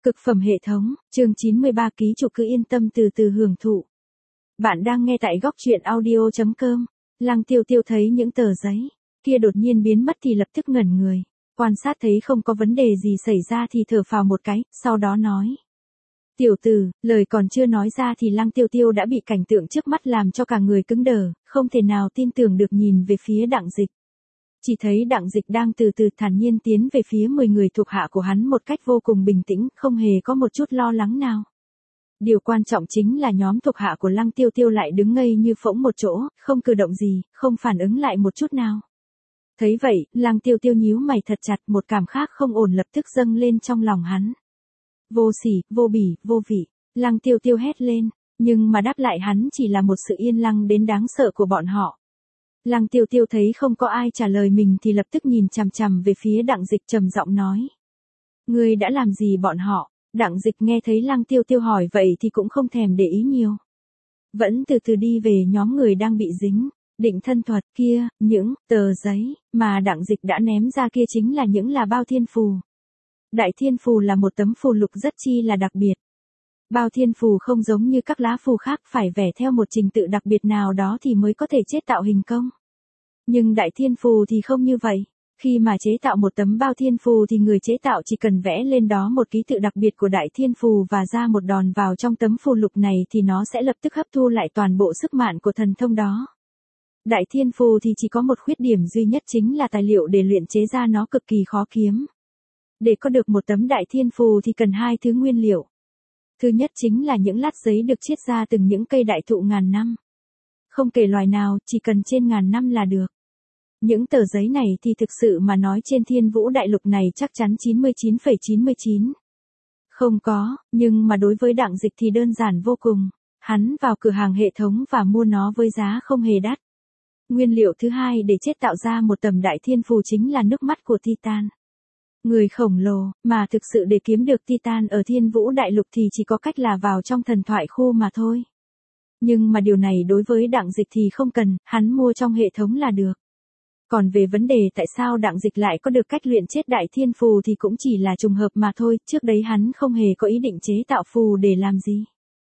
Cực phẩm hệ thống, chương 93 ký chủ cứ yên tâm từ từ hưởng thụ. Bạn đang nghe tại góc truyện audio.com. Lăng Tiêu Tiêu thấy những tờ giấy kia đột nhiên biến mất thì lập tức ngẩn người. Quan sát thấy không có vấn đề gì xảy ra thì thở phào một cái, sau đó nói. Tiểu tử, lời còn chưa nói ra thì Lăng Tiêu Tiêu đã bị cảnh tượng trước mắt làm cho cả người cứng đờ, không thể nào tin tưởng được nhìn về phía Đặng Dịch. Chỉ thấy Đặng Dịch đang từ từ thản nhiên tiến về phía 10 người thuộc hạ của hắn một cách vô cùng bình tĩnh, không hề có một chút lo lắng nào. Điều quan trọng chính là nhóm thuộc hạ của Lăng Tiêu Tiêu lại đứng ngây như phỗng một chỗ, không cử động gì, không phản ứng lại một chút nào. Thấy vậy, Lăng Tiêu Tiêu nhíu mày thật chặt, một cảm khác không ổn lập tức dâng lên trong lòng hắn. Vô sỉ, vô bỉ, vô vị, Lăng Tiêu Tiêu hét lên, nhưng mà đáp lại hắn chỉ là một sự yên lặng đến đáng sợ của bọn họ. Lăng Tiêu Tiêu thấy không có ai trả lời mình thì lập tức nhìn chằm chằm về phía Đặng Dịch trầm giọng nói. Ngươi đã làm gì bọn họ? Đặng Dịch nghe thấy Lăng Tiêu Tiêu hỏi vậy thì cũng không thèm để ý nhiều. Vẫn từ từ đi về nhóm người đang bị dính. Định thân thuật kia, những tờ giấy mà Đặng Dịch đã ném ra kia chính là bao thiên phù. Đại thiên phù là một tấm phù lục rất chi là đặc biệt. Bao thiên phù không giống như các lá phù khác phải vẽ theo một trình tự đặc biệt nào đó thì mới có thể chế tạo hình công. Nhưng đại thiên phù thì không như vậy. Khi mà chế tạo một tấm bao thiên phù thì người chế tạo chỉ cần vẽ lên đó một ký tự đặc biệt của đại thiên phù và ra một đòn vào trong tấm phù lục này thì nó sẽ lập tức hấp thu lại toàn bộ sức mạnh của thần thông đó. Đại thiên phù thì chỉ có một khuyết điểm duy nhất chính là tài liệu để luyện chế ra nó cực kỳ khó kiếm. Để có được một tấm đại thiên phù thì cần hai thứ nguyên liệu. Thứ nhất chính là những lát giấy được chiết ra từng những cây đại thụ ngàn năm. Không kể loài nào, chỉ cần trên ngàn năm là được. Những tờ giấy này thì thực sự mà nói trên Thiên Vũ Đại Lục này chắc chắn 99,99. Không có, nhưng mà đối với Đặng Dịch thì đơn giản vô cùng. Hắn vào cửa hàng hệ thống và mua nó với giá không hề đắt. Nguyên liệu thứ hai để chế tạo ra một tấm đại thiên phù chính là nước mắt của Titan. Người khổng lồ, mà thực sự để kiếm được Titan ở Thiên Vũ Đại Lục thì chỉ có cách là vào trong thần thoại khu mà thôi. Nhưng mà điều này đối với Đặng Dịch thì không cần, hắn mua trong hệ thống là được. Còn về vấn đề tại sao Đặng Dịch lại có được cách luyện chế đại thiên phù thì cũng chỉ là trùng hợp mà thôi, trước đấy hắn không hề có ý định chế tạo phù để làm gì.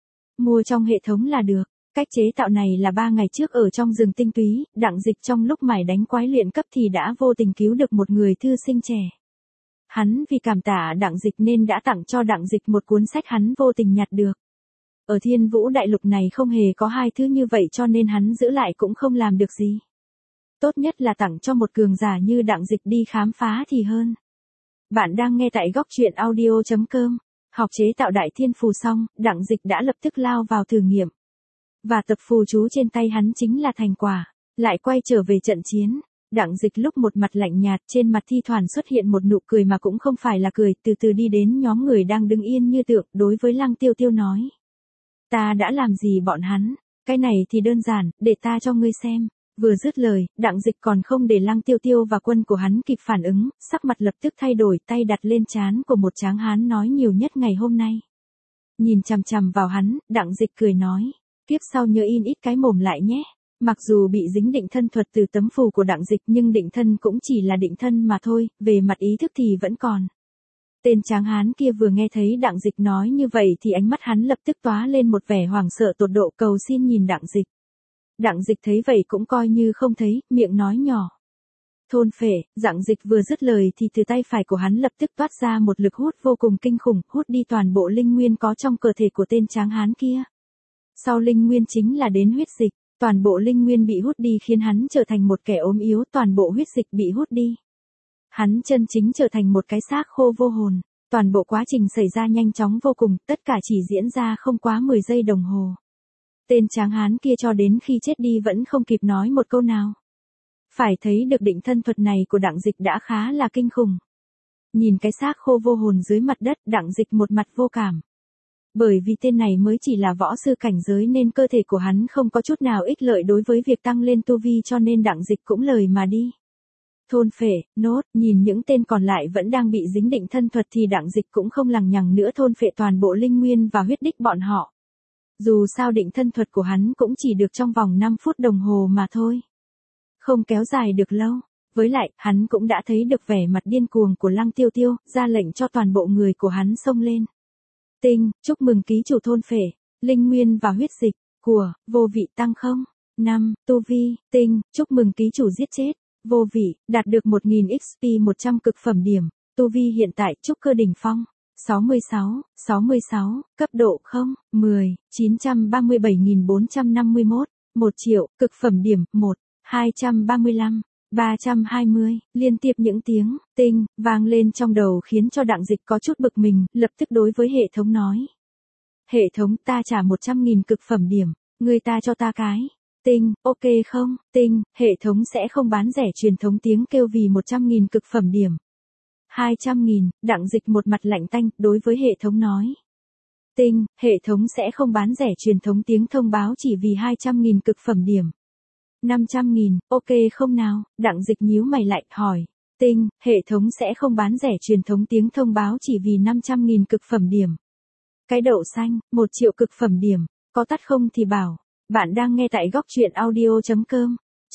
Mua trong hệ thống là được. Cách chế tạo này là 3 ngày trước ở trong rừng tinh túy, Đặng Dịch trong lúc mải đánh quái luyện cấp thì đã vô tình cứu được một người thư sinh trẻ. Hắn vì cảm tạ Đặng Dịch nên đã tặng cho Đặng Dịch một cuốn sách hắn vô tình nhặt được. Ở Thiên Vũ Đại Lục này không hề có hai thứ như vậy cho nên hắn giữ lại cũng không làm được gì. Tốt nhất là tặng cho một cường giả như Đặng Dịch đi khám phá thì hơn. Bạn đang nghe tại góc truyện audio.com. Học chế tạo đại thiên phù xong, Đặng Dịch đã lập tức lao vào thử nghiệm. Và tập phù chú trên tay hắn chính là thành quả. Lại quay trở về trận chiến. Đặng Dịch lúc một mặt lạnh nhạt trên mặt thi thoảng xuất hiện một nụ cười mà cũng không phải là cười, từ từ đi đến nhóm người đang đứng yên như tượng đối với Lăng Tiêu Tiêu nói. Ta đã làm gì bọn hắn? Cái này thì đơn giản, để ta cho ngươi xem. Vừa dứt lời, Đặng Dịch còn không để Lăng Tiêu Tiêu và quân của hắn kịp phản ứng, sắc mặt lập tức thay đổi, tay đặt lên trán của một tráng hán nói nhiều nhất ngày hôm nay. Nhìn chằm chằm vào hắn, Đặng Dịch cười nói, kiếp sau nhớ in ít cái mồm lại nhé. Mặc dù bị dính định thân thuật từ tấm phù của Đặng Dịch nhưng định thân cũng chỉ là định thân mà thôi, về mặt ý thức thì vẫn còn. Tên tráng hán kia vừa nghe thấy Đặng Dịch nói như vậy thì ánh mắt hắn lập tức tóa lên một vẻ hoảng sợ tột độ, cầu xin nhìn Đặng Dịch. Đặng Dịch thấy vậy cũng coi như không thấy, miệng nói nhỏ. Thôn phệ, Đặng Dịch vừa dứt lời thì từ tay phải của hắn lập tức toát ra một lực hút vô cùng kinh khủng, hút đi toàn bộ linh nguyên có trong cơ thể của tên tráng hán kia. Sau linh nguyên chính là đến huyết dịch, toàn bộ linh nguyên bị hút đi khiến hắn trở thành một kẻ ốm yếu, toàn bộ huyết dịch bị hút đi. Hắn chân chính trở thành một cái xác khô vô hồn, toàn bộ quá trình xảy ra nhanh chóng vô cùng, tất cả chỉ diễn ra không quá 10 giây đồng hồ. Tên tráng hán kia cho đến khi chết đi vẫn không kịp nói một câu nào. Phải thấy được định thân thuật này của Đặng Dịch đã khá là kinh khủng. Nhìn cái xác khô vô hồn dưới mặt đất, Đặng Dịch một mặt vô cảm. Bởi vì tên này mới chỉ là võ sư cảnh giới nên cơ thể của hắn không có chút nào ích lợi đối với việc tăng lên tu vi cho nên Đặng Dịch cũng lời mà đi. Thôn phệ, nốt, nhìn những tên còn lại vẫn đang bị dính định thân thuật thì Đặng Dịch cũng không lằng nhằng nữa thôn phệ toàn bộ linh nguyên và huyết đích bọn họ. Dù sao định thân thuật của hắn cũng chỉ được trong vòng 5 phút đồng hồ mà thôi. Không kéo dài được lâu. Với lại, hắn cũng đã thấy được vẻ mặt điên cuồng của Lăng Tiêu Tiêu, ra lệnh cho toàn bộ người của hắn xông lên. Tinh, chúc mừng ký chủ thôn phệ, linh nguyên và huyết dịch, của, vô vị tăng không. 5. Tu vi, tinh, chúc mừng ký chủ giết chết, vô vị, đạt được 1000 XP 100 cực phẩm điểm, tu vi hiện tại trúc cơ đỉnh phong. 66, cấp độ 0, 10, 937.451, 1 triệu, cực phẩm điểm, 1, 235, 320, liên tiếp những tiếng, tinh, vang lên trong đầu khiến cho Đặng Dịch có chút bực mình, lập tức đối với hệ thống nói. Hệ thống ta trả 100.000 cực phẩm điểm, người ta cho ta cái. Tinh, ok không, tinh, hệ thống sẽ không bán rẻ truyền thống tiếng kêu vì 100.000 cực phẩm điểm. 200.000, Đặng Dịch một mặt lạnh tanh, đối với hệ thống nói. Tinh, hệ thống sẽ không bán rẻ truyền thống tiếng thông báo chỉ vì 200.000 cực phẩm điểm. 500.000, ok không nào, Đặng Dịch nhíu mày lại, hỏi. Tinh, hệ thống sẽ không bán rẻ truyền thống tiếng thông báo chỉ vì 500.000 cực phẩm điểm. Cái đậu xanh, 1 triệu cực phẩm điểm, có tắt không thì bảo. Bạn đang nghe tại góc truyện audio.com.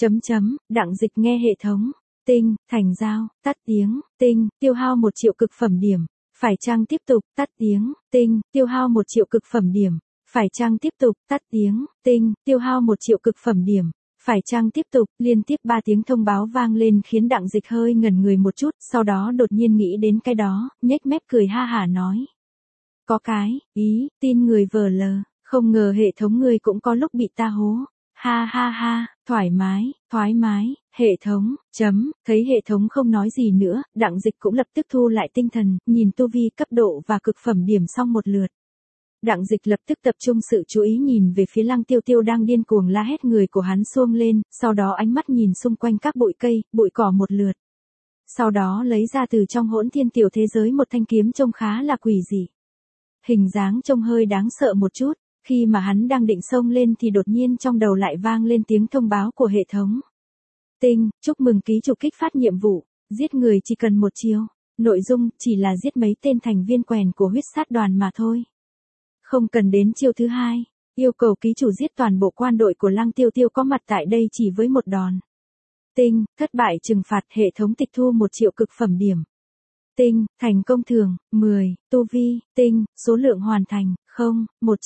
Đặng Dịch nghe hệ thống. Tinh, thành giao, tắt tiếng, tinh, tiêu hao 1 triệu cực phẩm điểm. Phải chăng tiếp tục, tắt tiếng, tinh, tiêu hao 1 triệu cực phẩm điểm. Phải chăng tiếp tục, tắt tiếng, tinh, tiêu hao 1 triệu cực phẩm điểm. Phải chăng tiếp tục, liên tiếp 3 tiếng thông báo vang lên khiến Đặng Dịch hơi ngẩn người một chút, sau đó đột nhiên nghĩ đến cái đó, nhếch mép cười ha hả nói. Có cái, ý, tin người vờ lờ, không ngờ hệ thống người cũng có lúc bị ta hố. Ha ha ha, thoải mái, hệ thống, thấy hệ thống không nói gì nữa, Đặng Dịch cũng lập tức thu lại tinh thần, nhìn tu vi cấp độ và cực phẩm điểm xong một lượt. Đặng Dịch lập tức tập trung sự chú ý nhìn về phía Lăng Tiêu Tiêu đang điên cuồng la hét, người của hắn xuông lên, sau đó ánh mắt nhìn xung quanh các bụi cây, bụi cỏ một lượt. Sau đó lấy ra từ trong hỗn thiên tiểu thế giới một thanh kiếm trông khá là quỷ dị. Hình dáng trông hơi đáng sợ một chút, khi mà hắn đang định xông lên thì đột nhiên trong đầu lại vang lên tiếng thông báo của hệ thống. Tinh, chúc mừng ký chủ kích phát nhiệm vụ, giết người chỉ cần 1 chiêu, nội dung chỉ là giết mấy tên thành viên quèn của huyết sát đoàn mà thôi. Không cần đến chiêu thứ 2, yêu cầu ký chủ giết toàn bộ quan đội của Lăng Tiêu Tiêu có mặt tại đây chỉ với một đòn. Tinh, thất bại trừng phạt, hệ thống tịch thu 1 triệu cực phẩm điểm. Tinh, thành công thưởng, 10, tu vi, tinh, số lượng hoàn thành, 0,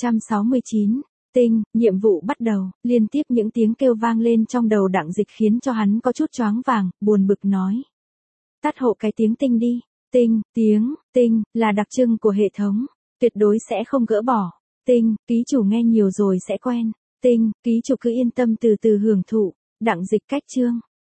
169. Tinh, nhiệm vụ bắt đầu, liên tiếp những tiếng kêu vang lên trong đầu Đặng Dịch khiến cho hắn có chút choáng vàng, buồn bực nói. Tắt hộ cái tiếng tinh đi, tinh, là đặc trưng của hệ thống, tuyệt đối sẽ không gỡ bỏ. Tinh, ký chủ nghe nhiều rồi sẽ quen. Tinh, ký chủ cứ yên tâm từ từ hưởng thụ. Đặng Dịch cách chương.